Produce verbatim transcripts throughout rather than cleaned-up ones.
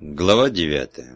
Глава девятая.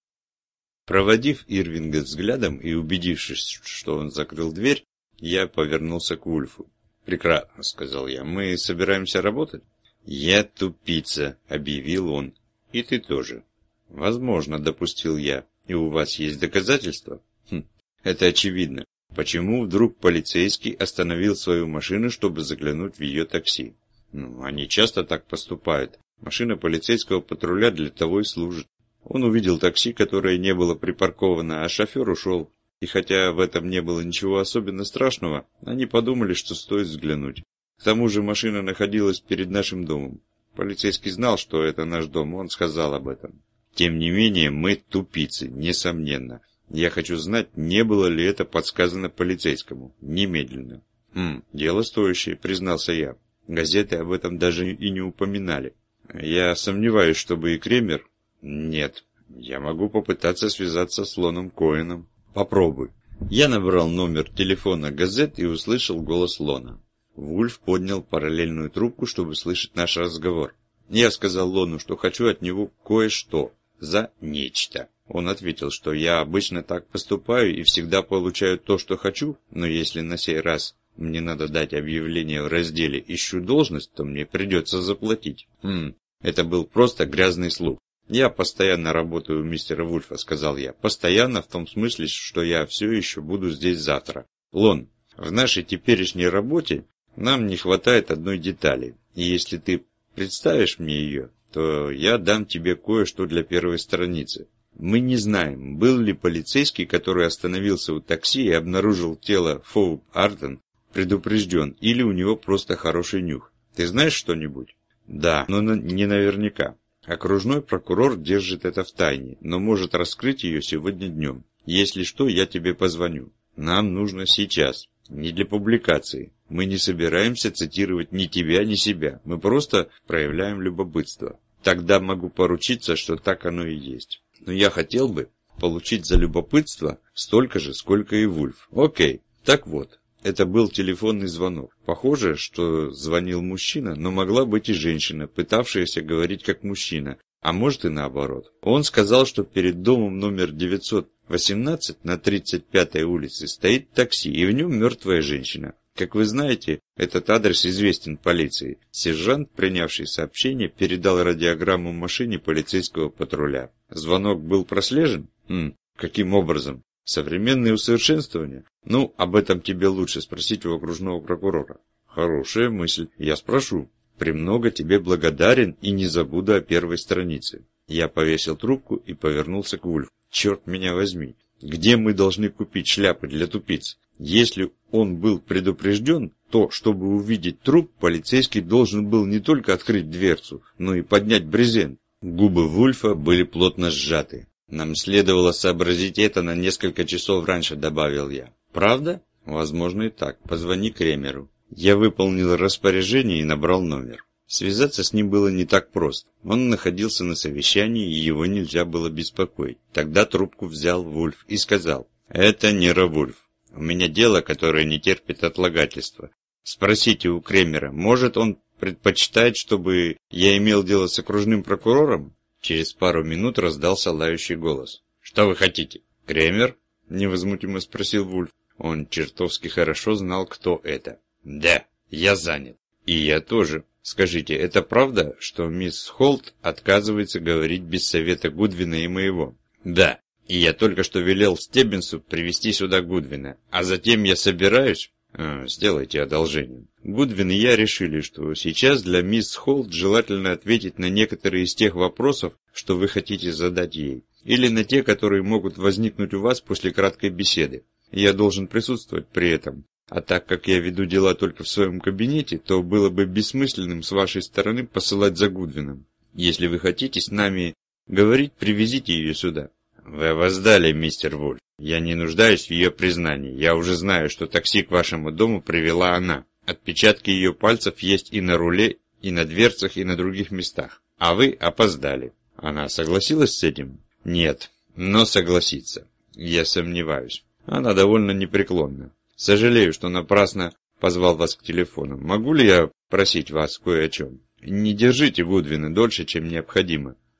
Проводив Ирвинга взглядом и убедившись, что он закрыл дверь, я повернулся к Вульфу. «Прекрасно», — сказал я, — «мы собираемся работать?» «Я тупица», — объявил он. «И ты тоже». «Возможно», — допустил я. «И у вас есть доказательства?» «Хм, это очевидно. Почему вдруг полицейский остановил свою машину, чтобы заглянуть в ее такси?» «Ну, они часто так поступают. Машина полицейского патруля для того и служит». Он увидел такси, которое не было припарковано, а шофер ушел. И хотя в этом не было ничего особенно страшного, они подумали, что стоит взглянуть. К тому же машина находилась перед нашим домом. Полицейский знал, что это наш дом, он сказал об этом. Тем не менее, мы тупицы, несомненно. Я хочу знать, не было ли это подсказано полицейскому. Немедленно. «Хм, дело стоящее», — признался я. Газеты об этом даже и не упоминали. Я сомневаюсь, чтобы и Кремер... Нет, я могу попытаться связаться с Лоном Коэном. Попробуй. Я набрал номер телефона газет и услышал голос Лона. Вульф поднял параллельную трубку, чтобы слышать наш разговор. Я сказал Лону, что хочу от него кое-что за нечто. Он ответил, что я обычно так поступаю и всегда получаю то, что хочу, но если на сей раз мне надо дать объявление в разделе «Ищу должность», то мне придется заплатить. Хм, это был просто грязный слух. «Я постоянно работаю у мистера Вульфа», — сказал я. «Постоянно в том смысле, что я все еще буду здесь завтра. Лон, в нашей теперешней работе нам не хватает одной детали. И если ты представишь мне ее, то я дам тебе кое-что для первой страницы. Мы не знаем, был ли полицейский, который остановился у такси и обнаружил тело Фоуп Артон, предупрежден, или у него просто хороший нюх. Ты знаешь что-нибудь?» «Да, но не наверняка. Окружной прокурор держит это в тайне, но может раскрыть ее сегодня днем. Если что, я тебе позвоню. Нам нужно сейчас, не для публикации. Мы не собираемся цитировать ни тебя, ни себя. Мы просто проявляем любопытство. Тогда могу поручиться, что так оно и есть. Но я хотел бы получить за любопытство столько же, сколько и Вульф. Окей, так вот». Это был телефонный звонок. Похоже, что звонил мужчина, но могла быть и женщина, пытавшаяся говорить как мужчина, а может и наоборот. Он сказал, что перед домом номер девятьсот восемнадцать на тридцать пятой улице стоит такси, и в нем мертвая женщина. Как вы знаете, этот адрес известен полиции. Сержант, принявший сообщение, передал радиограмму машине полицейского патруля. Звонок был прослежен? Хм, каким образом? Современные усовершенствования? Ну, об этом тебе лучше спросить у окружного прокурора. Хорошая мысль, я спрошу. Премного тебе благодарен и не забуду о первой странице. Я повесил трубку и повернулся к Вульфу. Черт меня возьми, где мы должны купить шляпы для тупиц? Если он был предупрежден, то, чтобы увидеть труп, полицейский должен был не только открыть дверцу, но и поднять брезент. Губы Вульфа были плотно сжаты. «Нам следовало сообразить это на несколько часов раньше», — добавил я. «Правда?» «Возможно и так. Позвони Кремеру». Я выполнил распоряжение и набрал номер. Связаться с ним было не так просто. Он находился на совещании, и его нельзя было беспокоить. Тогда трубку взял Вульф и сказал: «Это Нера Вульф. У меня дело, которое не терпит отлагательства. Спросите у Кремера, может он предпочитает, чтобы я имел дело с окружным прокурором?» Через пару минут раздался лающий голос. «Что вы хотите?» «Кремер?» — невозмутимо спросил Вульф. Он чертовски хорошо знал, кто это. «Да, я занят». «И я тоже. Скажите, это правда, что мисс Холт отказывается говорить без совета Гудвина и моего?» «Да. И я только что велел Стеббинсу привести сюда Гудвина. А затем я собираюсь...» А, «Сделайте одолжение. Гудвин и я решили, что сейчас для мисс Холт желательно ответить на некоторые из тех вопросов, что вы хотите задать ей, или на те, которые могут возникнуть у вас после краткой беседы. Я должен присутствовать при этом. А так как я веду дела только в своем кабинете, то было бы бессмысленным с вашей стороны посылать за Гудвином. Если вы хотите с нами говорить, привезите ее сюда». «Вы опоздали, мистер Вульф. Я не нуждаюсь в ее признании. Я уже знаю, что такси к вашему дому привела она. Отпечатки ее пальцев есть и на руле, и на дверцах, и на других местах. А вы опоздали». Она согласилась с этим? «Нет, но согласится. Я сомневаюсь. Она довольно непреклонна. Сожалею, что напрасно позвал вас к телефону. Могу ли я просить вас кое о чем? Не держите Гудвина дольше, чем необходимо.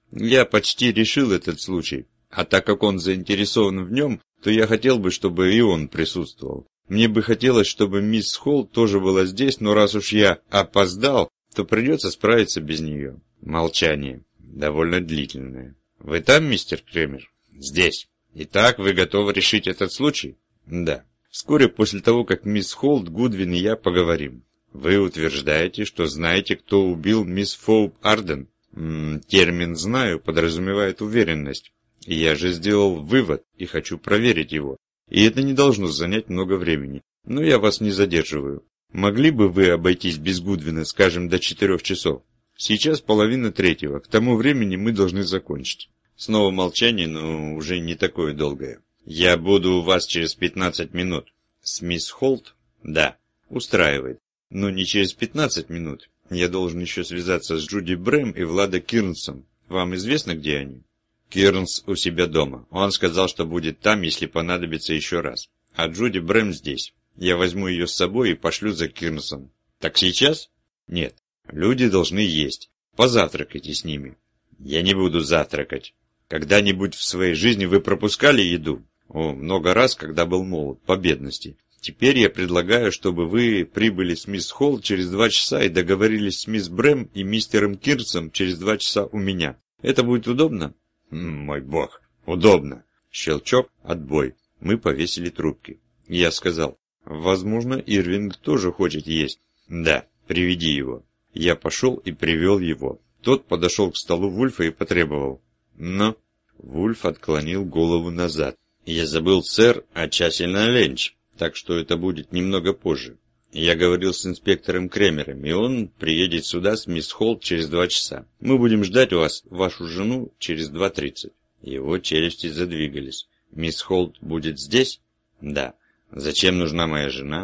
Я почти решил этот случай, а так как он заинтересован в нем, то я хотел бы, чтобы и он присутствовал. Мне бы хотелось, чтобы мисс Холт тоже была здесь, но раз уж я опоздал, то придется справиться без нее. Молчание. Довольно длительное. Вы там, мистер Кремер? Здесь. Итак, вы готовы решить этот случай? Да. Вскоре после того, как мисс Холт, Гудвин и я поговорим. Вы утверждаете, что знаете, кто убил мисс Фоуп Арден? М-м, термин «знаю» подразумевает уверенность. И я же сделал вывод и хочу проверить его. И это не должно занять много времени. Но я вас не задерживаю. Могли бы вы обойтись без Гудвина, скажем, до четырех часов? Сейчас половина третьего. К тому времени мы должны закончить. Снова молчание, но уже не такое долгое. Я буду у вас через пятнадцать минут. С мисс Холт? Да. Устраивает. Но не через пятнадцать минут. Я должен еще связаться с Джуди Брэм и Владо Кирнсом. Вам известно, где они? Кирнс у себя дома. Он сказал, что будет там, если понадобится еще раз. А Джуди Брэм здесь. Я возьму ее с собой и пошлю за Кирнсом. Так сейчас? Нет. Люди должны есть. Позавтракайте с ними. Я не буду завтракать. Когда-нибудь в своей жизни вы пропускали еду? О, много раз, когда был молод, по бедности. Теперь я предлагаю, чтобы вы прибыли с мисс Холл через два часа и договорились с мисс Брэм и мистером Кирнсом через два часа у меня. Это будет удобно? М, мой бог, удобно. Щелчок, отбой. Мы повесили трубки. Я сказал, возможно, Ирвинг тоже хочет есть. Да, приведи его. Я пошел и привел его. Тот подошел к столу Вульфа и потребовал. Но Вульф отклонил голову назад. Я забыл, сэр, о часе на ленч, так что это будет немного позже. Я говорил с инспектором Кремером, и он приедет сюда с мисс Холт через два часа. Мы будем ждать вас, вашу жену, через два тридцать. Его челюсти задвигались. Мисс Холт будет здесь? Да. Зачем нужна моя жена?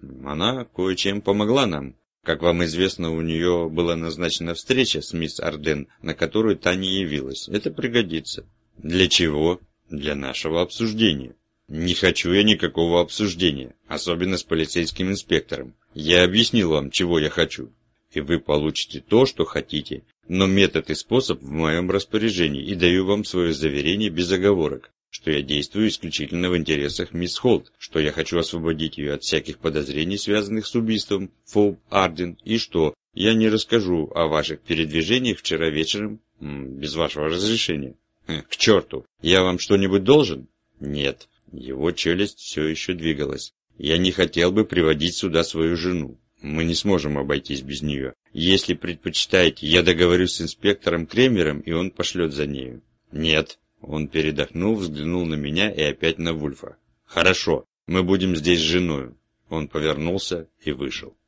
Она кое-чем помогла нам. Как вам известно, у нее была назначена встреча с мисс Арден, на которую та не явилась. Это пригодится. Для чего? Для нашего обсуждения. Не хочу я никакого обсуждения, особенно с полицейским инспектором. Я объяснил вам, чего я хочу. И вы получите то, что хотите. Но метод и способ в моем распоряжении, и даю вам свое заверение без оговорок, что я действую исключительно в интересах мисс Холт, что я хочу освободить ее от всяких подозрений, связанных с убийством Фоуп Арден, и что я не расскажу о ваших передвижениях вчера вечером м, без вашего разрешения. К черту! Я вам что-нибудь должен? Нет. Его челюсть все еще двигалась. Я не хотел бы приводить сюда свою жену. Мы не сможем обойтись без нее. Если предпочитаете, я договорюсь с инспектором Кремером, и он пошлет за нею. Нет. Он передохнул, взглянул на меня и опять на Вульфа. Хорошо, мы будем здесь с женою. Он повернулся и вышел.